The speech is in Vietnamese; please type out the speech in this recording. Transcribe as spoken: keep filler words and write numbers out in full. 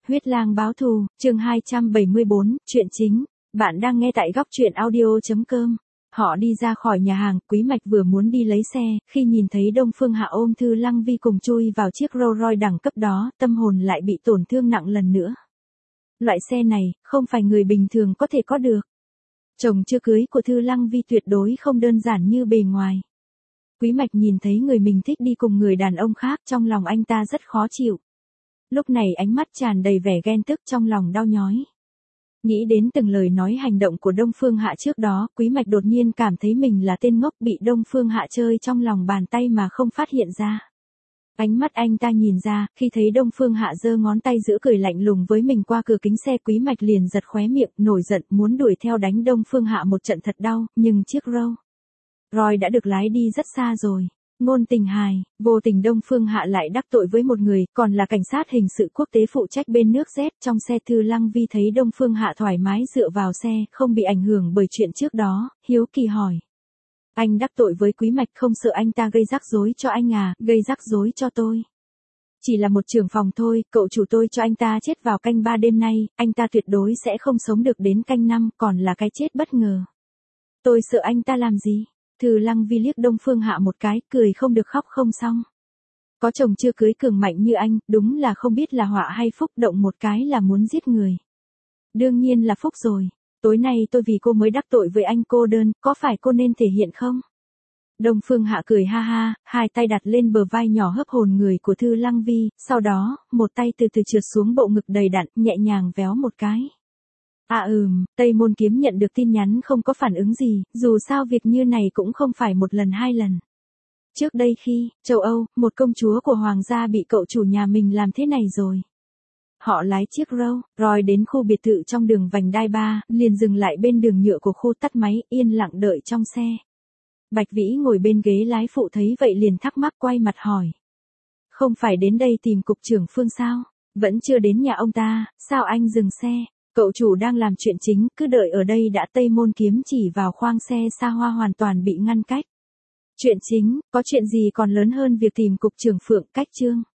Huyết lang báo thù, chương hai trăm bảy mươi bốn, chuyện chính. Bạn đang nghe tại góc truyện audio.com. Họ đi ra khỏi nhà hàng, Quý Mạch vừa muốn đi lấy xe, khi nhìn thấy Đông Phương Hạ ôm Thư Lăng Vi cùng chui vào chiếc Rolls Royce đẳng cấp đó, tâm hồn lại bị tổn thương nặng lần nữa. Loại xe này, không phải người bình thường có thể có được. Chồng chưa cưới của Thư Lăng Vi tuyệt đối không đơn giản như bề ngoài. Quý Mạch nhìn thấy người mình thích đi cùng người đàn ông khác, trong lòng anh ta rất khó chịu. Lúc này ánh mắt tràn đầy vẻ ghen tức, trong lòng đau nhói. Nghĩ đến từng lời nói hành động của Đông Phương Hạ trước đó, Quý Mạch đột nhiên cảm thấy mình là tên ngốc bị Đông Phương Hạ chơi trong lòng bàn tay mà không phát hiện ra. Ánh mắt anh ta nhìn ra, khi thấy Đông Phương Hạ giơ ngón tay giữ cười lạnh lùng với mình qua cửa kính xe, Quý Mạch liền giật khóe miệng, nổi giận muốn đuổi theo đánh Đông Phương Hạ một trận thật đau, nhưng chiếc Rolls Royce đã được lái đi rất xa rồi. Ngôn tình hài, vô tình Đông Phương Hạ lại đắc tội với một người, còn là cảnh sát hình sự quốc tế phụ trách bên nước Z. Trong xe Thư Lăng Vi thấy Đông Phương Hạ thoải mái dựa vào xe, không bị ảnh hưởng bởi chuyện trước đó, hiếu kỳ hỏi. Anh đắc tội với Quý Mạch không sợ anh ta gây rắc rối cho anh à? Gây rắc rối cho tôi? Chỉ là một trưởng phòng thôi, cậu chủ tôi cho anh ta chết vào canh ba đêm nay, anh ta tuyệt đối sẽ không sống được đến canh năm, còn là cái chết bất ngờ. Tôi sợ anh ta làm gì? Thư Lăng Vi liếc Đông Phương Hạ một cái, cười không được khóc không xong. Có chồng chưa cưới cường mạnh như anh, đúng là không biết là họa hay phúc, động một cái là muốn giết người. Đương nhiên là phúc rồi, tối nay tôi vì cô mới đắc tội với anh, cô đơn, có phải cô nên thể hiện không? Đông Phương Hạ cười ha ha, hai tay đặt lên bờ vai nhỏ hấp hồn người của Thư Lăng Vi, sau đó, một tay từ từ trượt xuống bộ ngực đầy đặn, nhẹ nhàng véo một cái. À ừm, Tây Môn Kiếm nhận được tin nhắn không có phản ứng gì, dù sao việc như này cũng không phải một lần hai lần. Trước đây khi, châu Âu, một công chúa của hoàng gia bị cậu chủ nhà mình làm thế này rồi. Họ lái chiếc Rolls Royce đến khu biệt thự trong đường vành đai ba, liền dừng lại bên đường nhựa của khu, tắt máy, yên lặng đợi trong xe. Bạch Vĩ ngồi bên ghế lái phụ thấy vậy liền thắc mắc, quay mặt hỏi. Không phải đến đây tìm cục trưởng Phương sao? Vẫn chưa đến nhà ông ta, sao anh dừng xe? Cậu chủ đang làm chuyện chính, cứ đợi ở đây đã. Tây Môn Kiếm chỉ vào khoang xe xa hoa hoàn toàn bị ngăn cách. Chuyện chính, có chuyện gì còn lớn hơn việc tìm cục trưởng Phượng? Cách chương.